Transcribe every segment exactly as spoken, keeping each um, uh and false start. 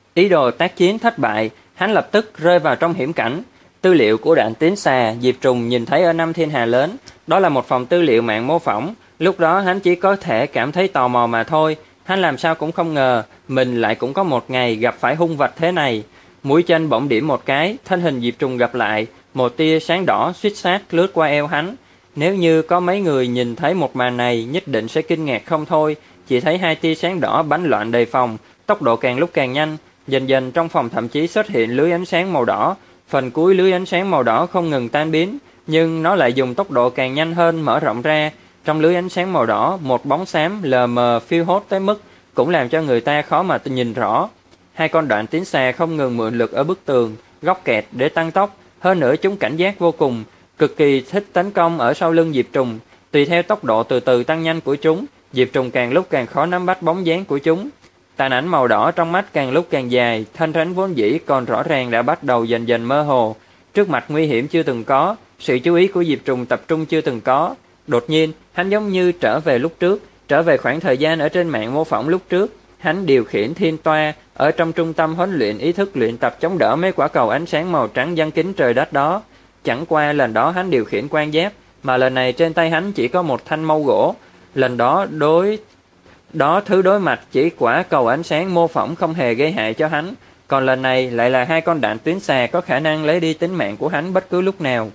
Ý đồ tác chiến thất bại, hắn lập tức rơi vào trong hiểm cảnh. Tư liệu của Đạn Tín Xà, Diệp Trùng nhìn thấy ở Năm Thiên Hà Lớn, đó là một phòng tư liệu mạng mô phỏng. Lúc đó hắn chỉ có thể cảm thấy tò mò mà thôi. Hắn làm sao cũng không ngờ mình lại cũng có một ngày gặp phải hung vật thế này. Mũi chân bỗng điểm một cái, thân hình Diệp Trùng gặp lại, một tia sáng đỏ suýt sát lướt qua eo hắn. Nếu như có mấy người nhìn thấy một màn này, nhất định sẽ kinh ngạc không thôi. Chỉ thấy hai tia sáng đỏ bắn loạn đầy phòng, tốc độ càng lúc càng nhanh. Dần dần trong phòng thậm chí xuất hiện lưới ánh sáng màu đỏ. Phần cuối lưới ánh sáng màu đỏ không ngừng tan biến, nhưng nó lại dùng tốc độ càng nhanh hơn mở rộng ra. Trong lưới ánh sáng màu đỏ, một bóng xám lờ mờ phiêu hốt tới mức cũng làm cho người ta khó mà nhìn rõ. Hai con Đạn Tín Xà không ngừng mượn lực ở bức tường, góc kẹt để tăng tốc. Hơn nữa chúng cảnh giác vô cùng, cực kỳ thích tấn công ở sau lưng Diệp Trùng. Tùy theo tốc độ từ từ tăng nhanh của chúng, Diệp Trùng càng lúc càng khó nắm bắt bóng dáng của chúng. Tàn ảnh màu đỏ trong mắt càng lúc càng dài, thanh ránh vốn dĩ còn rõ ràng đã bắt đầu dần dần mơ hồ. Trước mặt nguy hiểm chưa từng có, sự chú ý của Diệp Trùng tập trung chưa từng có. Đột nhiên, hắn giống như trở về lúc trước, trở về khoảng thời gian ở trên mạng mô phỏng lúc trước. Hắn điều khiển thiên toa ở trong trung tâm huấn luyện ý thức luyện tập chống đỡ mấy quả cầu ánh sáng màu trắng giăng kính trời đất đó. Chẳng qua lần đó hắn điều khiển quan giáp, mà lần này trên tay hắn chỉ có một thanh mâu gỗ. Lần đó đối đó thứ đối mặt chỉ quả cầu ánh sáng mô phỏng không hề gây hại cho hắn, còn lần này lại là hai con Đạn Tín Xà có khả năng lấy đi tính mạng của hắn bất cứ lúc nào.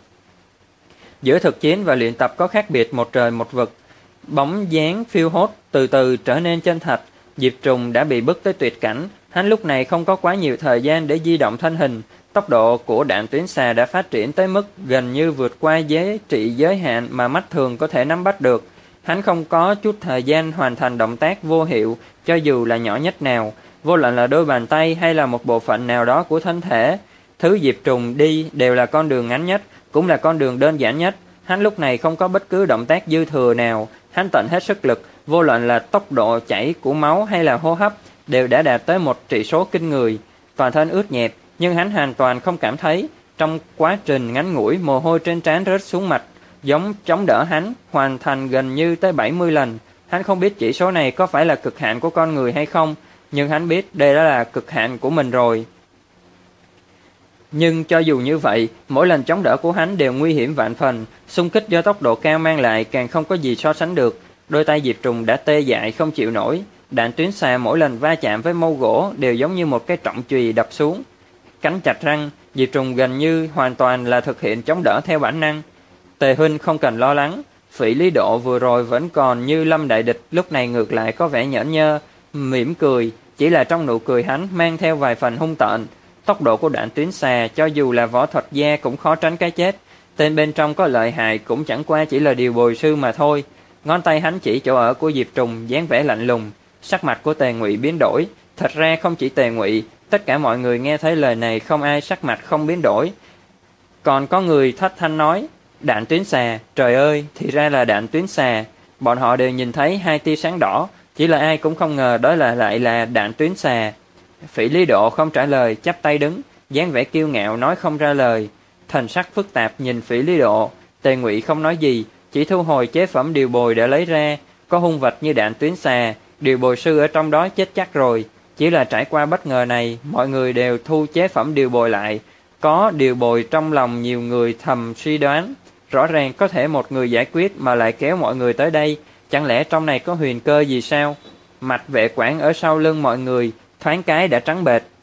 Giữa thực chiến và luyện tập có khác biệt một trời một vực. Bóng dáng phiêu hốt từ từ trở nên chân thật. Diệp Trùng đã bị bức tới tuyệt cảnh, hắn lúc này không có quá nhiều thời gian để di động thân hình. Tốc độ của Đạn Tín Xà đã phát triển tới mức gần như vượt qua giá trị giới hạn mà mắt thường có thể nắm bắt được. Hắn không có chút thời gian hoàn thành động tác vô hiệu, cho dù là nhỏ nhất nào, vô luận là đôi bàn tay hay là một bộ phận nào đó của thân thể. Thứ Diệp Trùng đi đều là con đường ngắn nhất, cũng là con đường đơn giản nhất. Hắn lúc này không có bất cứ động tác dư thừa nào, hắn tận hết sức lực, vô luận là tốc độ chảy của máu hay là hô hấp, đều đã đạt tới một trị số kinh người. Toàn thân ướt nhẹp, nhưng hắn hoàn toàn không cảm thấy. Trong quá trình ngắn ngủi, mồ hôi trên trán rớt xuống mặt, giống chống đỡ hắn hoàn thành gần như tới bảy mươi lần. Hắn không biết chỉ số này có phải là cực hạn của con người hay không, nhưng hắn biết đây đã là cực hạn của mình rồi. Nhưng cho dù như vậy, mỗi lần chống đỡ của hắn đều nguy hiểm vạn phần, xung kích do tốc độ cao mang lại càng không có gì so sánh được. Đôi tay Diệp Trùng đã tê dại không chịu nổi, Đạn Tín Xà mỗi lần va chạm với mâu gỗ đều giống như một cái trọng chùy đập xuống. Cắn chặt răng, Diệp Trùng gần như hoàn toàn là thực hiện chống đỡ theo bản năng. Tề huynh không cần lo lắng, Phỉ Lý Độ vừa rồi vẫn còn như lâm đại địch, lúc này ngược lại có vẻ nhởn nhơ, mỉm cười, chỉ là trong nụ cười hắn mang theo vài phần hung tợn. Tốc độ của Đạn Tín Xà cho dù là võ thuật gia cũng khó tránh cái chết, tên bên trong có lợi hại cũng chẳng qua chỉ là điều bồi sư mà thôi. Ngón tay hắn chỉ chỗ ở của Diệp Trùng, dáng vẻ lạnh lùng. Sắc mặt của Tề Ngụy biến đổi, thật ra không chỉ Tề Ngụy, tất cả mọi người nghe thấy lời này không ai sắc mặt không biến đổi. Còn có người thất thanh nói, Đạn Tín Xà, trời ơi, thì ra là Đạn Tín Xà. Bọn họ đều nhìn thấy hai tia sáng đỏ, chỉ là ai cũng không ngờ đó là lại là Đạn Tín Xà. Phỉ Lý Độ không trả lời, chắp tay đứng, dáng vẻ kiêu ngạo nói không ra lời. Thần sắc phức tạp nhìn Phỉ Lý Độ, Tề Ngụy không nói gì, chỉ thu hồi chế phẩm điều bồi để lấy ra. Có hung vật như Đạn Tín Xà, điều bồi sư ở trong đó chết chắc rồi. Chỉ là trải qua bất ngờ này, mọi người đều thu chế phẩm điều bồi lại. Có điều bồi trong lòng nhiều người thầm suy đoán, rõ ràng có thể một người giải quyết mà lại kéo mọi người tới đây, chẳng lẽ trong này có huyền cơ gì sao? Mạch vệ quản ở sau lưng mọi người thoáng cái đã trắng bệch,